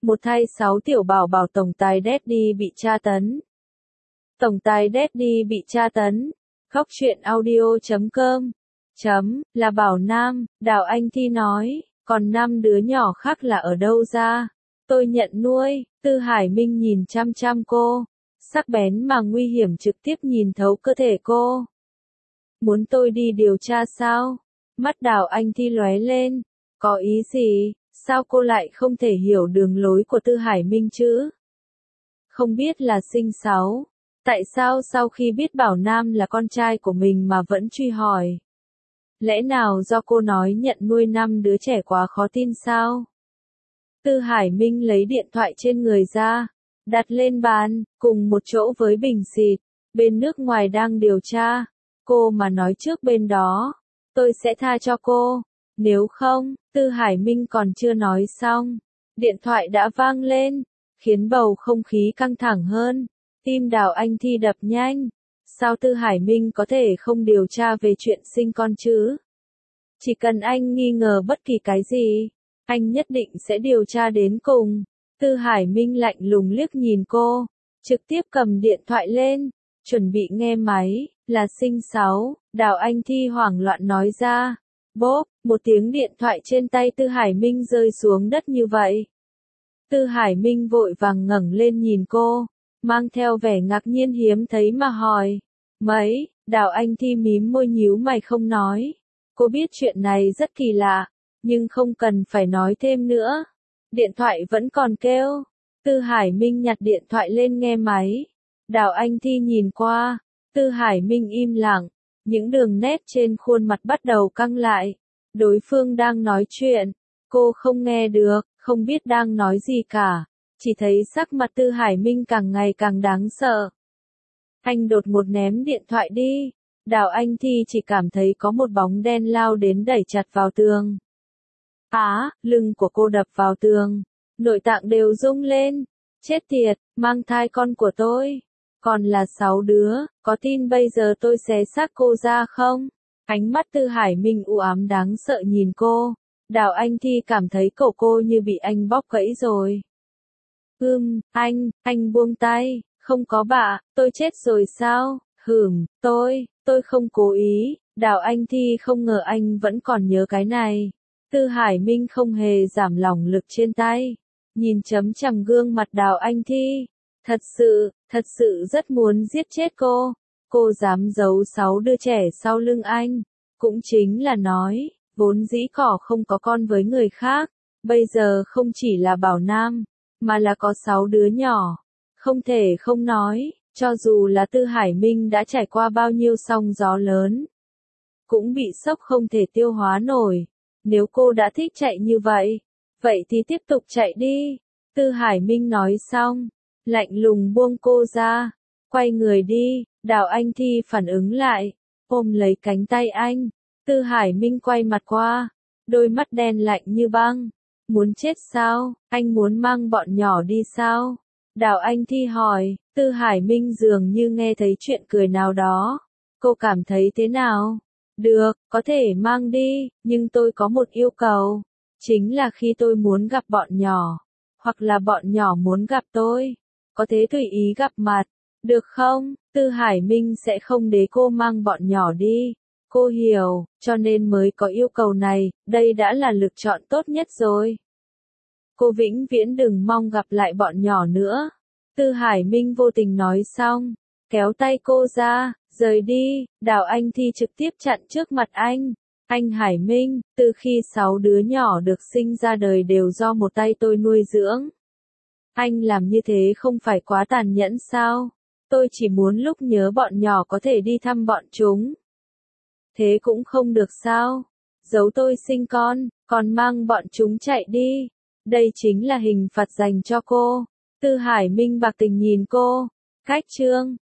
Một thay 6 tiểu bảo bảo tổng tài Daddy bị tra tấn. Tổng tài Daddy bị tra tấn. Khóc chuyện audio.com. Là Bảo Nam, Đào Anh Thi nói, còn 5 đứa nhỏ khác là ở đâu ra? Tôi nhận nuôi. Tư Hải Minh nhìn chăm chăm cô, sắc bén mà nguy hiểm trực tiếp nhìn thấu cơ thể cô. Muốn tôi đi điều tra sao? Mắt Đào Anh Thi lóe lên. Có ý gì? Sao cô lại không thể hiểu đường lối của Tư Hải Minh chứ? Không biết là sinh sáu. Tại sao sau khi biết Bảo Nam là con trai của mình mà vẫn truy hỏi? Lẽ nào do cô nói nhận nuôi 5 đứa trẻ quá khó tin sao? Tư Hải Minh lấy điện thoại trên người ra, đặt lên bàn, cùng một chỗ với bình xịt. Bên nước ngoài đang điều tra. Cô mà nói trước bên đó, tôi sẽ tha cho cô. Nếu không, Tư Hải Minh còn chưa nói xong. Điện thoại đã vang lên, khiến bầu không khí căng thẳng hơn. Tim Đào Anh Thi đập nhanh. Sao Tư Hải Minh có thể không điều tra về chuyện sinh con chứ? Chỉ cần anh nghi ngờ bất kỳ cái gì, anh nhất định sẽ điều tra đến cùng. Tư Hải Minh lạnh lùng liếc nhìn cô, trực tiếp cầm điện thoại lên, chuẩn bị nghe máy, là sinh sáu. Đào Anh Thi hoảng loạn nói ra. Bốp, một tiếng điện thoại trên tay Tư Hải Minh rơi xuống đất như vậy. Tư Hải Minh vội vàng ngẩng lên nhìn cô, mang theo vẻ ngạc nhiên hiếm thấy mà hỏi. Mấy? Đào Anh Thi mím môi nhíu mày không nói. Cô biết chuyện này rất kỳ lạ, nhưng không cần phải nói thêm nữa. Điện thoại vẫn còn kêu. Tư Hải Minh nhặt điện thoại lên nghe máy. Đào Anh Thi nhìn qua. Tư Hải Minh im lặng. Những đường nét trên khuôn mặt bắt đầu căng lại. Đối phương đang nói chuyện. Cô không nghe được, không biết đang nói gì cả. Chỉ thấy sắc mặt Tư Hải Minh càng ngày càng đáng sợ. Anh đột ngột ném điện thoại đi. Đào Anh Thi chỉ cảm thấy có một bóng đen lao đến đẩy chặt vào tường. Lưng của cô đập vào tường. Nội tạng đều rung lên. Chết tiệt, mang thai con của tôi. Còn là 6 đứa, có tin bây giờ tôi xé xác cô ra không? Ánh mắt Tư Hải Minh u ám đáng sợ nhìn cô. Đào Anh Thi cảm thấy cổ cô như bị anh bóp gãy rồi. Anh buông tay, không có bạ, tôi chết rồi sao? Tôi không cố ý. Đào Anh Thi không ngờ anh vẫn còn nhớ cái này. Tư Hải Minh không hề giảm lòng lực trên tay. Nhìn chấm chằm gương mặt Đào Anh Thi. Thật sự rất muốn giết chết cô. Cô dám giấu 6 đứa trẻ sau lưng anh. Cũng chính là nói, vốn dĩ cỏ không có con với người khác. Bây giờ không chỉ là Bảo Nam, mà là có 6 đứa nhỏ. Không thể không nói, cho dù là Tư Hải Minh đã trải qua bao nhiêu sóng gió lớn, cũng bị sốc không thể tiêu hóa nổi. Nếu cô đã thích chạy như vậy thì tiếp tục chạy đi. Tư Hải Minh nói xong, lạnh lùng buông cô ra, quay người đi. Đào Anh Thi phản ứng lại, ôm lấy cánh tay anh. Tư Hải Minh quay mặt qua, đôi mắt đen lạnh như băng. Muốn chết sao? Anh muốn mang bọn nhỏ đi sao? Đào Anh Thi hỏi. Tư Hải Minh dường như nghe thấy chuyện cười nào đó. Cô cảm thấy thế nào? Được, có thể mang đi, nhưng tôi có một yêu cầu. Chính là khi tôi muốn gặp bọn nhỏ, hoặc là bọn nhỏ muốn gặp tôi, có thể tùy ý gặp mặt, được không? Tư Hải Minh sẽ không để cô mang bọn nhỏ đi. Cô hiểu, cho nên mới có yêu cầu này, đây đã là lựa chọn tốt nhất rồi. Cô vĩnh viễn đừng mong gặp lại bọn nhỏ nữa. Tư Hải Minh vô tình nói xong, kéo tay cô ra, rời đi. Đào Anh Thi trực tiếp chặn trước mặt anh. Anh Hải Minh, từ khi 6 đứa nhỏ được sinh ra đời đều do một tay tôi nuôi dưỡng. Anh làm như thế không phải quá tàn nhẫn sao? Tôi chỉ muốn lúc nhớ bọn nhỏ có thể đi thăm bọn chúng. Thế cũng không được sao? Giấu tôi sinh con, còn mang bọn chúng chạy đi. Đây chính là hình phạt dành cho cô. Tư Hải Minh bạc tình nhìn cô. Cách chương